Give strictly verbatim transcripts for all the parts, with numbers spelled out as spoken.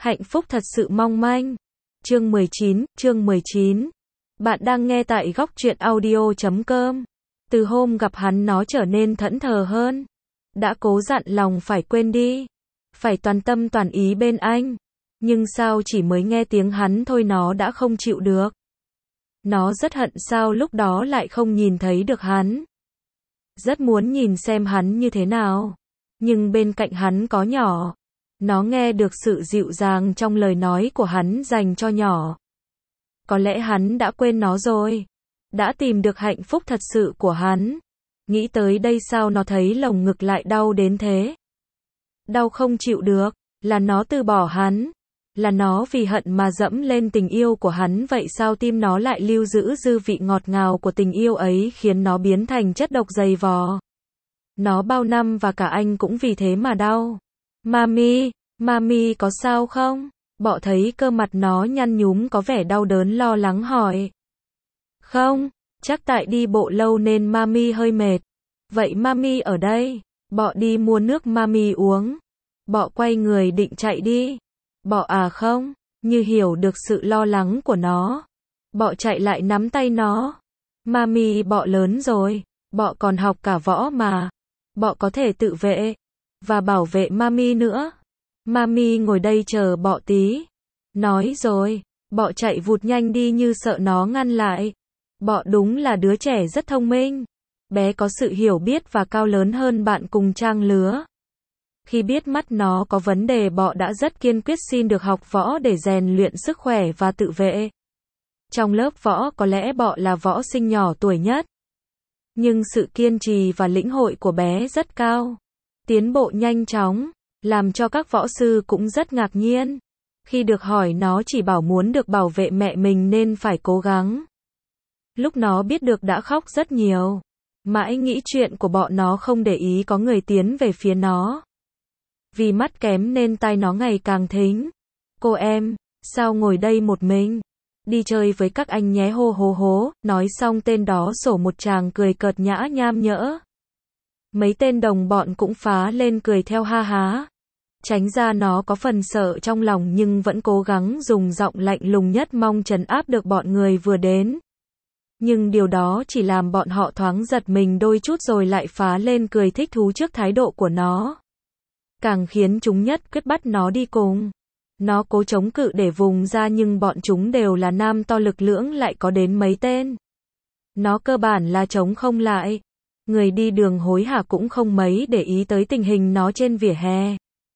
Hạnh phúc thật sự mong manh. Chương mười chín, chương mười chín. Bạn đang nghe tại góc truyện audio chấm com. Từ hôm gặp hắn nó trở nên thẫn thờ hơn. Đã cố dặn lòng phải quên đi. Phải toàn tâm toàn ý bên anh. Nhưng sao chỉ mới nghe tiếng hắn thôi nó đã không chịu được. Nó rất hận sao lúc đó lại không nhìn thấy được hắn. Rất muốn nhìn xem hắn như thế nào. Nhưng bên cạnh hắn có nhỏ. Nó nghe được sự dịu dàng trong lời nói của hắn dành cho nhỏ. Có lẽ hắn đã quên nó rồi. Đã tìm được hạnh phúc thật sự của hắn. Nghĩ tới đây sao nó thấy lồng ngực lại đau đến thế. Đau không chịu được. Là nó từ bỏ hắn. Là nó vì hận mà dẫm lên tình yêu của hắn. Vậy sao tim nó lại lưu giữ dư vị ngọt ngào của tình yêu ấy khiến nó biến thành chất độc dày vò. Nó bao năm và cả anh cũng vì thế mà đau. Mami, Mami có sao không? Bọ thấy cơ mặt nó nhăn nhúm có vẻ đau đớn lo lắng hỏi. Không, chắc tại đi bộ lâu nên Mami hơi mệt. Vậy Mami ở đây. Bọ đi mua nước Mami uống. Bọ quay người định chạy đi. Bọ à không, như hiểu được sự lo lắng của nó. Bọ chạy lại nắm tay nó. Mami bọ lớn rồi, bọ còn học cả võ mà. Bọ có thể tự vệ. Và bảo vệ Mami nữa. Mami ngồi đây chờ bọ tí. Nói rồi, bọ chạy vụt nhanh đi như sợ nó ngăn lại. Bọ đúng là đứa trẻ rất thông minh. Bé có sự hiểu biết và cao lớn hơn bạn cùng trang lứa. Khi biết mắt nó có vấn đề bọ đã rất kiên quyết xin được học võ để rèn luyện sức khỏe và tự vệ. Trong lớp võ có lẽ bọ là võ sinh nhỏ tuổi nhất. Nhưng sự kiên trì và lĩnh hội của bé rất cao. Tiến bộ nhanh chóng, làm cho các võ sư cũng rất ngạc nhiên. Khi được hỏi nó chỉ bảo muốn được bảo vệ mẹ mình nên phải cố gắng. Lúc nó biết được đã khóc rất nhiều. Mãi nghĩ chuyện của bọ nó không để ý có người tiến về phía nó. Vì mắt kém nên tai nó ngày càng thính. Cô em, sao ngồi đây một mình? Đi chơi với các anh nhé hô hô hố. Nói xong tên đó sổ một tràng cười cợt nhã nham nhỡ. Mấy tên đồng bọn cũng phá lên cười theo ha há. Tránh ra nó có phần sợ trong lòng nhưng vẫn cố gắng dùng giọng lạnh lùng nhất mong trấn áp được bọn người vừa đến. Nhưng điều đó chỉ làm bọn họ thoáng giật mình đôi chút rồi lại phá lên cười thích thú trước thái độ của nó. Càng khiến chúng nhất quyết bắt nó đi cùng. Nó cố chống cự để vùng ra nhưng bọn chúng đều là nam to lực lưỡng lại có đến mấy tên. Nó cơ bản là chống không lại. Người đi đường hối hả cũng không mấy để ý tới tình hình nó trên vỉa hè.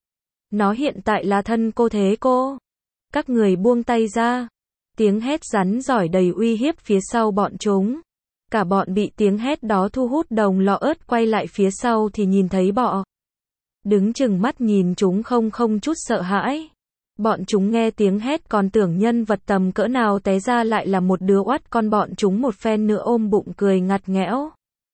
Nó hiện tại là thân cô thế cô. Các người buông tay ra. Tiếng hét rắn giỏi đầy uy hiếp phía sau bọn chúng. Cả bọn bị tiếng hét đó thu hút đồng lọ ớt quay lại phía sau thì nhìn thấy bọ. Đứng chừng mắt nhìn chúng không không chút sợ hãi. Bọn chúng nghe tiếng hét còn tưởng nhân vật tầm cỡ nào té ra lại là một đứa oắt con bọn chúng một phen nữa ôm bụng cười ngặt nghẽo.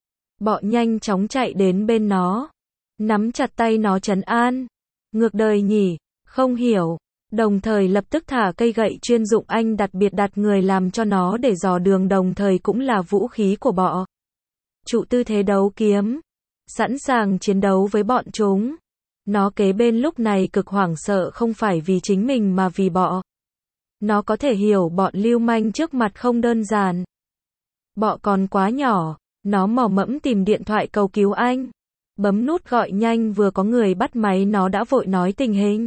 Bọ nhanh chóng chạy đến bên nó. Nắm chặt tay nó trấn an. Ngược đời nhỉ, không hiểu. Đồng thời lập tức thả cây gậy chuyên dụng anh đặc biệt đặt người làm cho nó để dò đường đồng thời cũng là vũ khí của bọ. Trụ tư thế đấu kiếm. Sẵn sàng chiến đấu với bọn chúng. Nó kế bên lúc này cực hoảng sợ không phải vì chính mình mà vì bọ. Nó có thể hiểu bọn lưu manh trước mặt không đơn giản. Bọ còn quá nhỏ. Nó mò mẫm tìm điện thoại cầu cứu anh. Bấm nút gọi nhanh vừa có người bắt máy nó đã vội nói tình hình.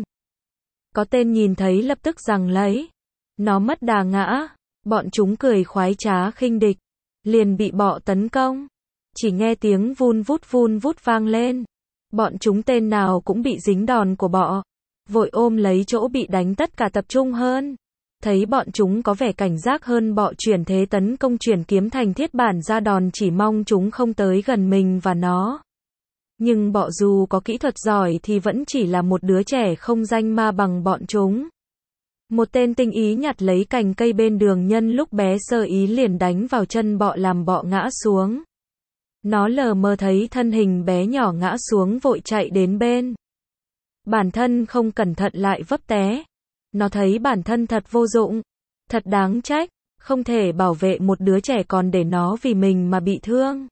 Có tên nhìn thấy lập tức giằng lấy. Nó mất đà ngã. Bọn chúng cười khoái trá khinh địch. Liền bị bọ tấn công. Chỉ nghe tiếng vun vút vun vút vang lên. Bọn chúng tên nào cũng bị dính đòn của bọ. Vội ôm lấy chỗ bị đánh tất cả tập trung hơn. Thấy bọn chúng có vẻ cảnh giác hơn bọ chuyển thế tấn công chuyển kiếm thành thiết bản ra đòn chỉ mong chúng không tới gần mình và nó. Nhưng bọ dù có kỹ thuật giỏi thì vẫn chỉ là một đứa trẻ không danh ma bằng bọn chúng. Một tên tinh ý nhặt lấy cành cây bên đường nhân lúc bé sơ ý liền đánh vào chân bọ làm bọ ngã xuống. Nó lờ mờ thấy thân hình bé nhỏ ngã xuống vội chạy đến bên. Bản thân không cẩn thận lại vấp té. Nó thấy bản thân thật vô dụng. Thật đáng trách. Không thể bảo vệ một đứa trẻ còn để nó vì mình mà bị thương.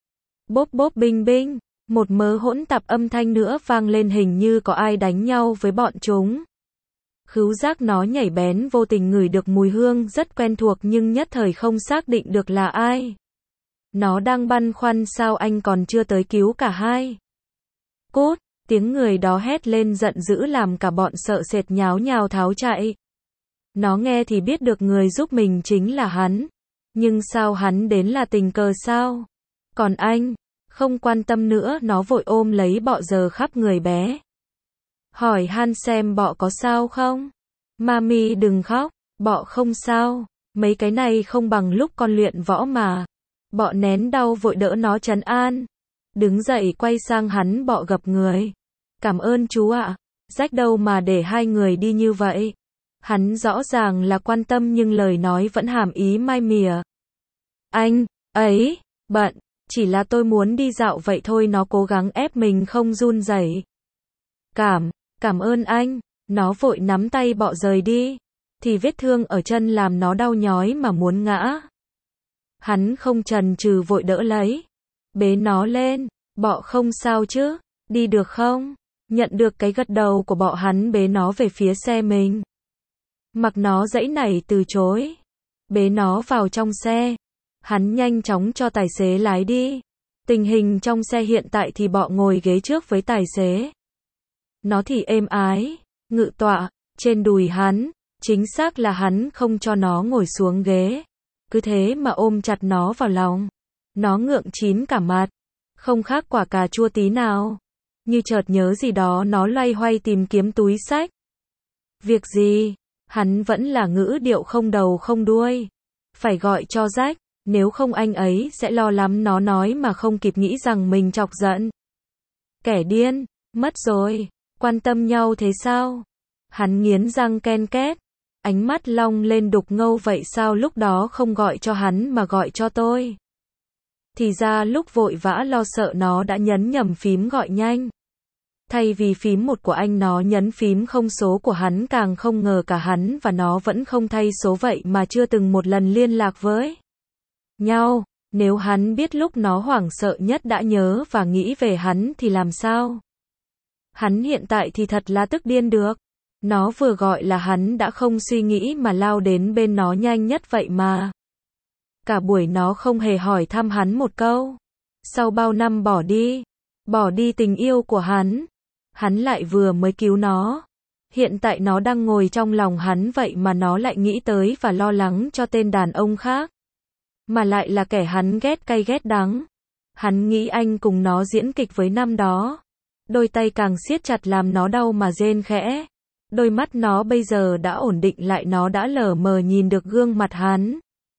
Bốp bốp binh binh. Một mớ hỗn tạp âm thanh nữa vang lên hình như có ai đánh nhau với bọn chúng. Khứu giác nó nhảy bén vô tình ngửi được mùi hương rất quen thuộc nhưng nhất thời không xác định được là ai. Nó đang băn khoăn sao anh còn chưa tới cứu cả hai. Cút, tiếng người đó hét lên giận dữ làm cả bọn sợ sệt nháo nhào tháo chạy. Nó nghe thì biết được người giúp mình chính là hắn. Nhưng sao hắn đến là tình cờ sao? Còn anh, không quan tâm nữa, nó vội ôm lấy bọ giờ khắp người bé. Hỏi han xem bọ có sao không? Mami đừng khóc, bọ không sao, mấy cái này không bằng lúc con luyện võ mà. Bọ nén đau vội đỡ nó trấn an. Đứng dậy quay sang hắn, bọ gập người. Cảm ơn chú ạ, rách đâu mà để hai người đi như vậy. Hắn rõ ràng là quan tâm nhưng lời nói vẫn hàm ý mai mỉa. Anh, ấy, bận, chỉ là tôi muốn đi dạo vậy thôi, nó cố gắng ép mình không run rẩy. Cảm, cảm ơn anh, nó vội nắm tay bọ rời đi. Thì vết thương ở chân làm nó đau nhói mà muốn ngã. Hắn không chần chừ vội đỡ lấy. Bế nó lên, bọ không sao chứ, đi được không? Nhận được cái gật đầu của bọ hắn bế nó về phía xe mình. Mặc nó giãy nảy từ chối. Bế nó vào trong xe. Hắn nhanh chóng cho tài xế lái đi. Tình hình trong xe hiện tại thì bọ ngồi ghế trước với tài xế. Nó thì êm ái, ngự tọa, trên đùi hắn. Chính xác là hắn không cho nó ngồi xuống ghế. Cứ thế mà ôm chặt nó vào lòng. Nó ngượng chín cả mặt. Không khác quả cà chua tí nào. Như chợt nhớ gì đó nó loay hoay tìm kiếm túi xách. Việc gì? Hắn vẫn là ngữ điệu không đầu không đuôi. Phải gọi cho Jack, nếu không anh ấy sẽ lo lắm, nó nói mà không kịp nghĩ rằng mình chọc giận. Kẻ điên, mất rồi, quan tâm nhau thế sao? Hắn nghiến răng ken két, ánh mắt long lên đục ngầu, vậy sao lúc đó không gọi cho hắn mà gọi cho tôi? Thì ra lúc vội vã lo sợ nó đã nhấn nhầm phím gọi nhanh. Thay vì phím một của anh nó nhấn phím không số của hắn, càng không ngờ cả hắn và nó vẫn không thay số vậy mà chưa từng một lần liên lạc với nhau. Nếu hắn biết lúc nó hoảng sợ nhất đã nhớ và nghĩ về hắn thì làm sao? Hắn hiện tại thì thật là tức điên được. Nó vừa gọi là hắn đã không suy nghĩ mà lao đến bên nó nhanh nhất vậy mà. Cả buổi nó không hề hỏi thăm hắn một câu. Sau bao năm bỏ đi, bỏ đi tình yêu của hắn, hắn lại vừa mới cứu nó. Hiện tại nó đang ngồi trong lòng hắn vậy mà nó lại nghĩ tới và lo lắng cho tên đàn ông khác. Mà lại là kẻ hắn ghét cay ghét đắng. Hắn nghĩ anh cùng nó diễn kịch với năm đó. Đôi tay càng siết chặt làm nó đau mà rên khẽ. Đôi mắt nó bây giờ đã ổn định lại, nó đã lờ mờ nhìn được gương mặt hắn.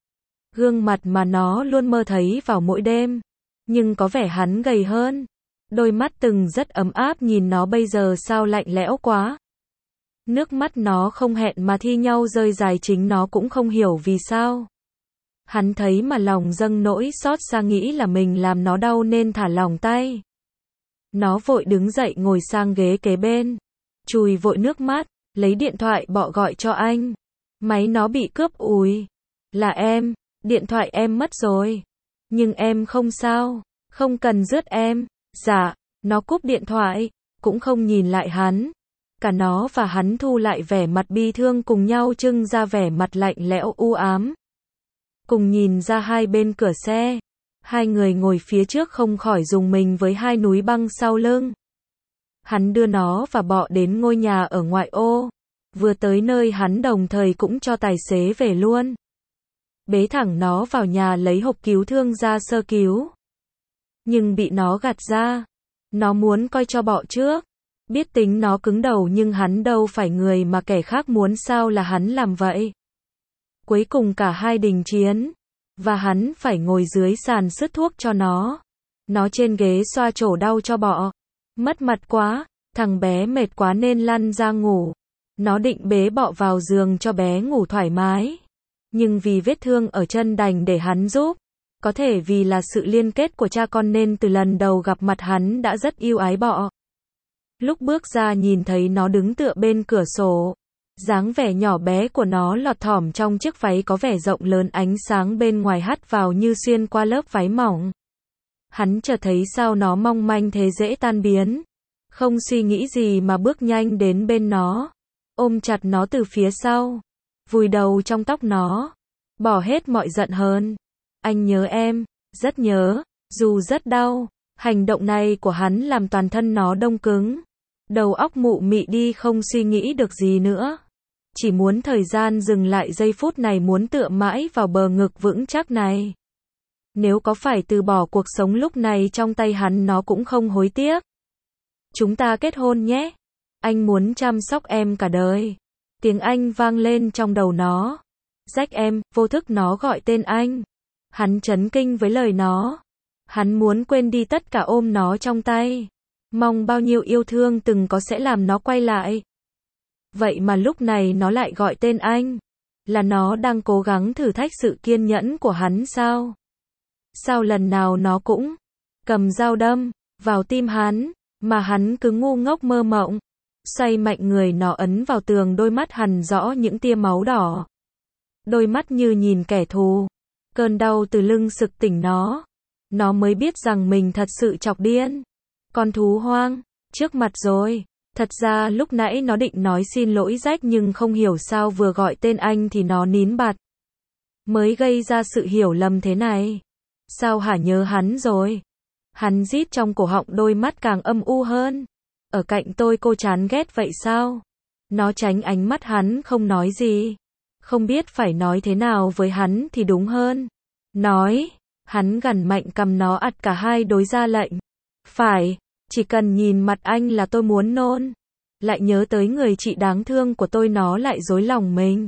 Gương mặt mà nó luôn mơ thấy vào mỗi đêm. Nhưng có vẻ hắn gầy hơn. Đôi mắt từng rất ấm áp nhìn nó bây giờ sao lạnh lẽo quá. Nước mắt nó không hẹn mà thi nhau rơi dài, chính nó cũng không hiểu vì sao. Hắn thấy mà lòng dâng nỗi xót xa, nghĩ là mình làm nó đau nên thả lỏng tay. Nó vội đứng dậy ngồi sang ghế kế bên. Chùi vội nước mắt, lấy điện thoại bọ gọi cho anh. Máy nó bị cướp. Ui, là em, điện thoại em mất rồi. Nhưng em không sao, không cần rước em. Dạ, nó cúp điện thoại, cũng không nhìn lại hắn. Cả nó và hắn thu lại vẻ mặt bi thương, cùng nhau trưng ra vẻ mặt lạnh lẽo u ám. Cùng nhìn ra hai bên cửa xe. Hai người ngồi phía trước không khỏi rùng mình với hai núi băng sau lưng. Hắn đưa nó và bọ đến ngôi nhà ở ngoại ô. Vừa tới nơi hắn đồng thời cũng cho tài xế về luôn. Bế thẳng nó vào nhà lấy hộp cứu thương ra sơ cứu. Nhưng bị nó gạt ra. Nó muốn coi cho bọ trước. Biết tính nó cứng đầu nhưng hắn đâu phải người mà kẻ khác muốn sao là hắn làm vậy. Cuối cùng cả hai đình chiến. Và hắn phải ngồi dưới sàn sứt thuốc cho nó. Nó trên ghế xoa chổ đau cho bọ. Mất mặt quá, thằng bé mệt quá nên lăn ra ngủ. Nó định bế bọ vào giường cho bé ngủ thoải mái. Nhưng vì vết thương ở chân đành để hắn giúp. Có thể vì là sự liên kết của cha con nên từ lần đầu gặp mặt hắn đã rất yêu ái bọ. Lúc bước ra nhìn thấy nó đứng tựa bên cửa sổ. Dáng vẻ nhỏ bé của nó lọt thỏm trong chiếc váy có vẻ rộng lớn, ánh sáng bên ngoài hắt vào như xuyên qua lớp váy mỏng. Hắn chợt thấy sao nó mong manh thế dễ tan biến. Không suy nghĩ gì mà bước nhanh đến bên nó. ôm chặt nó từ phía sau, vùi đầu trong tóc nó, bỏ hết mọi giận hờn. Anh nhớ em, rất nhớ, dù rất đau. Hành động này của hắn làm toàn thân nó đông cứng, đầu óc mụ mị đi, không suy nghĩ được gì nữa. Chỉ muốn thời gian dừng lại giây phút này, muốn tựa mãi vào bờ ngực vững chắc này. Nếu có phải từ bỏ cuộc sống lúc này trong tay hắn, nó cũng không hối tiếc. Chúng ta kết hôn nhé. Anh muốn chăm sóc em cả đời. Tiếng anh vang lên trong đầu nó. Jack em, vô thức nó gọi tên anh. Hắn chấn kinh với lời nó. Hắn muốn quên đi tất cả, ôm nó trong tay. Mong bao nhiêu yêu thương từng có sẽ làm nó quay lại. Vậy mà lúc này nó lại gọi tên anh. Là nó đang cố gắng thử thách sự kiên nhẫn của hắn sao? Sao lần nào nó cũng cầm dao đâm vào tim hắn, mà hắn cứ ngu ngốc mơ mộng. Xoay mạnh người nó ấn vào tường, đôi mắt hằn rõ những tia máu đỏ. Đôi mắt như nhìn kẻ thù. Cơn đau từ lưng sực tỉnh nó. Nó mới biết rằng mình thật sự chọc điên. Con thú hoang, trước mặt rồi. Thật ra lúc nãy nó định nói xin lỗi Jack, nhưng không hiểu sao vừa gọi tên anh thì nó nín bặt. Mới gây ra sự hiểu lầm thế này. Sao hả, nhớ hắn rồi. Hắn rít trong cổ họng, đôi mắt càng âm u hơn. Ở cạnh tôi cô chán ghét vậy sao? Nó tránh ánh mắt hắn, không nói gì. Không biết phải nói thế nào với hắn thì đúng hơn. Nói, hắn gằn mạnh cầm nó, ặt cả hai đối ra lệnh. Phải, chỉ cần nhìn mặt anh là tôi muốn nôn. Lại nhớ tới người chị đáng thương của tôi, nó lại dối lòng mình.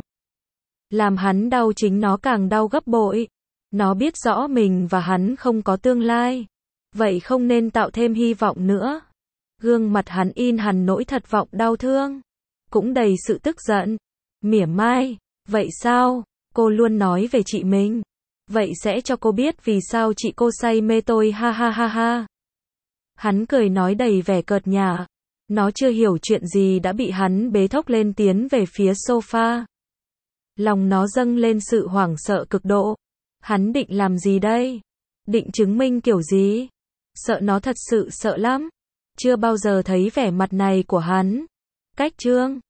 Làm hắn đau, chính nó càng đau gấp bội. Nó biết rõ mình và hắn không có tương lai. Vậy không nên tạo thêm hy vọng nữa. Gương mặt hắn in hằn nỗi thất vọng đau thương. Cũng đầy sự tức giận. Mỉa mai. Vậy sao? Cô luôn nói về chị mình. Vậy sẽ cho cô biết vì sao chị cô say mê tôi, ha ha ha ha. Hắn cười nói đầy vẻ cợt nhả. Nó chưa hiểu chuyện gì đã bị hắn bế thốc lên, tiến về phía sofa. Lòng nó dâng lên sự hoảng sợ cực độ. Hắn định làm gì đây? Định chứng minh kiểu gì? Sợ, nó thật sự sợ lắm. Chưa bao giờ thấy vẻ mặt này của hắn. Cách chương